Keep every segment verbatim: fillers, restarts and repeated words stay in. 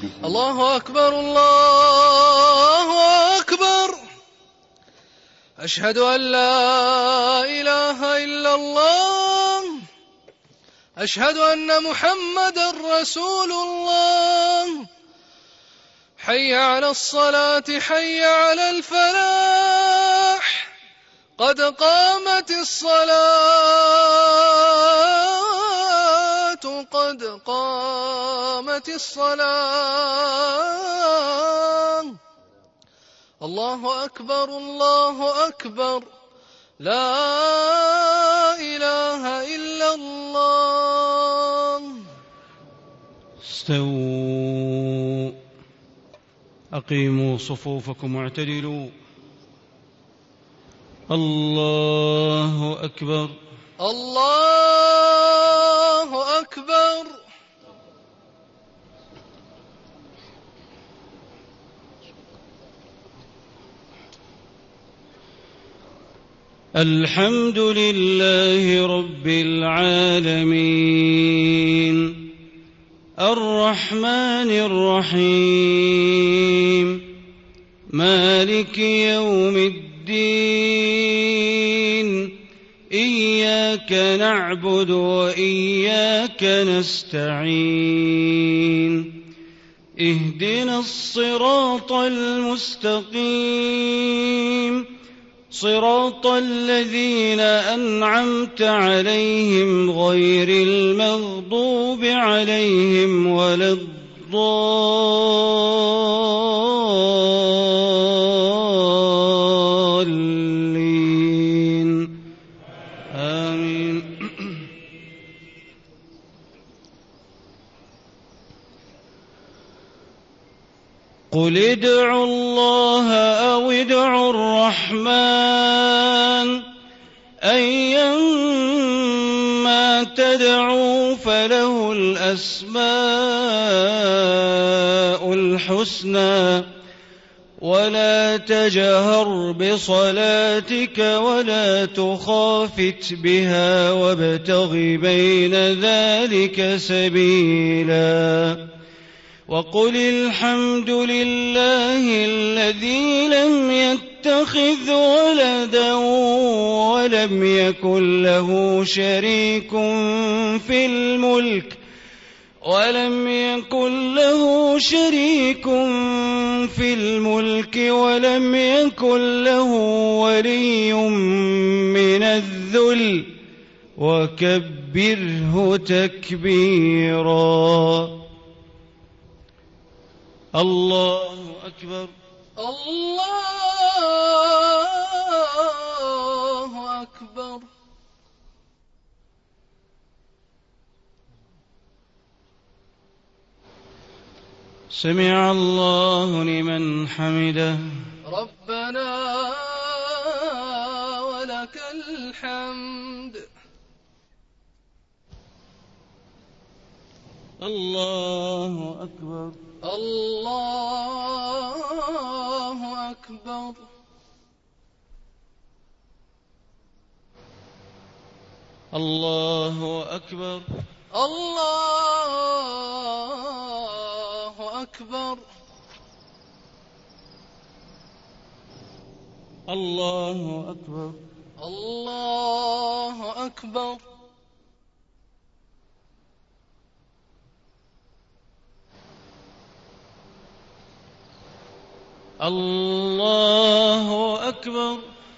الله أكبر الله أكبر. أشهد أن لا إله إلا الله. أشهد أن محمدا رسول الله. حي على الصلاة حي على الفلاح. قد قامت الصلاة قد قامت الصلاة. الله أكبر الله أكبر. لا إله إلا الله. استووا أقيموا صفوفكم واعتدلوا. الله أكبر الله أكبر. الحمد لله رب العالمين الرحمن الرحيم مالك يوم الدين. إياك نعبد وإياك نستعين. اهدنا الصراط المستقيم صراط الذين أنعمت عليهم غير المغضوب عليهم ولا الضالين. آمين. قل ادعوا الله أو ادعوا الرحمن أيما تدعوا فله الأسماء الحسنى. ولا تجهر بصلاتك ولا تخافت بها وابتغ بين ذلك سبيلا. وقل الحمد لله الذي لم يتخذ ولدا ولم يكن له شريك في الملك ولم يكن له شريك في الملك ولم يكن له ولي من الذل وكبره تكبيرا. الله أكبر الله أكبر. سمع الله لمن حمده. ربنا ولك الحمد. الله أكبر الله أكبر. الله أكبر الله أكبر. الله أكبر الله أكبر. الله أكبر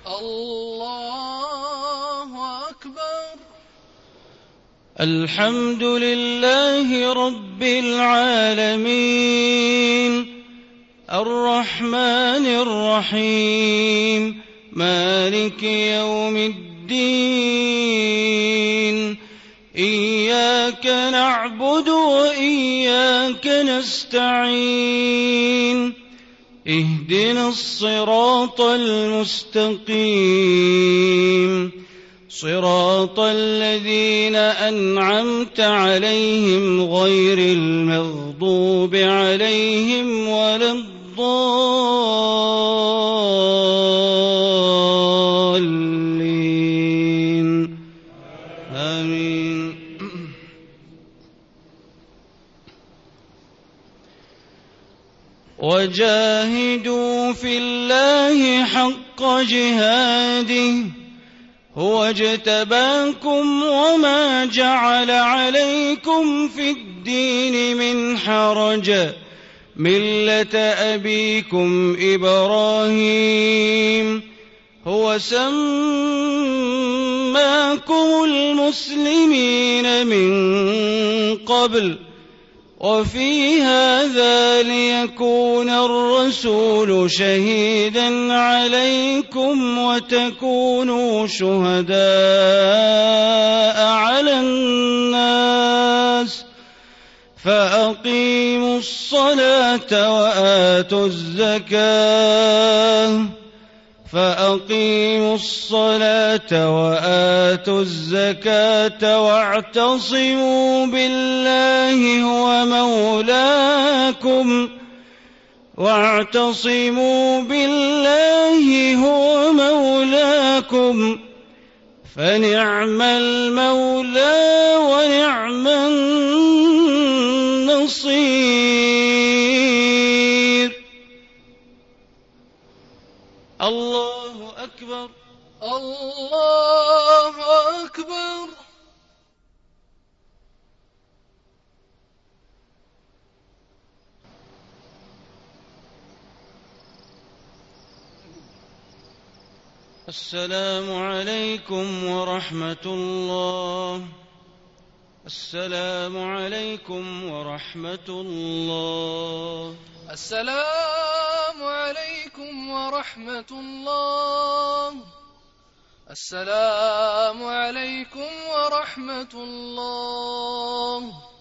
الله أكبر. الحمد لله رب العالمين الرحمن الرحيم مالك يوم الدين. إياك نعبد وإياك نستعين. اهدنا الصراط المستقيم صراط الذين أنعمت عليهم غير المغضوب عليهم ولا الضالين. آمين. وجاهدوا في الله حق جهاده هو اجتباكم وما جعل عليكم في الدين من حرج ملة أبيكم إبراهيم هو سماكم المسلمين من قبل وفي هذا ليكون الرسول شهيدا عليكم وتكونوا شهداء على الناس فأقيموا الصلاة وآتوا الزكاة فأقيموا الصلاة وآتوا الزكاة واعتصموا بالله هو مولاكم واعتصموا بالله هو مولاكم فنعم المولى ونعم النصير. الله أكبر. الله أكبر. السلام عليكم ورحمة الله. السلام عليكم ورحمة الله. السلام عليكم ورحمة الله. السلام عليكم ورحمة الله.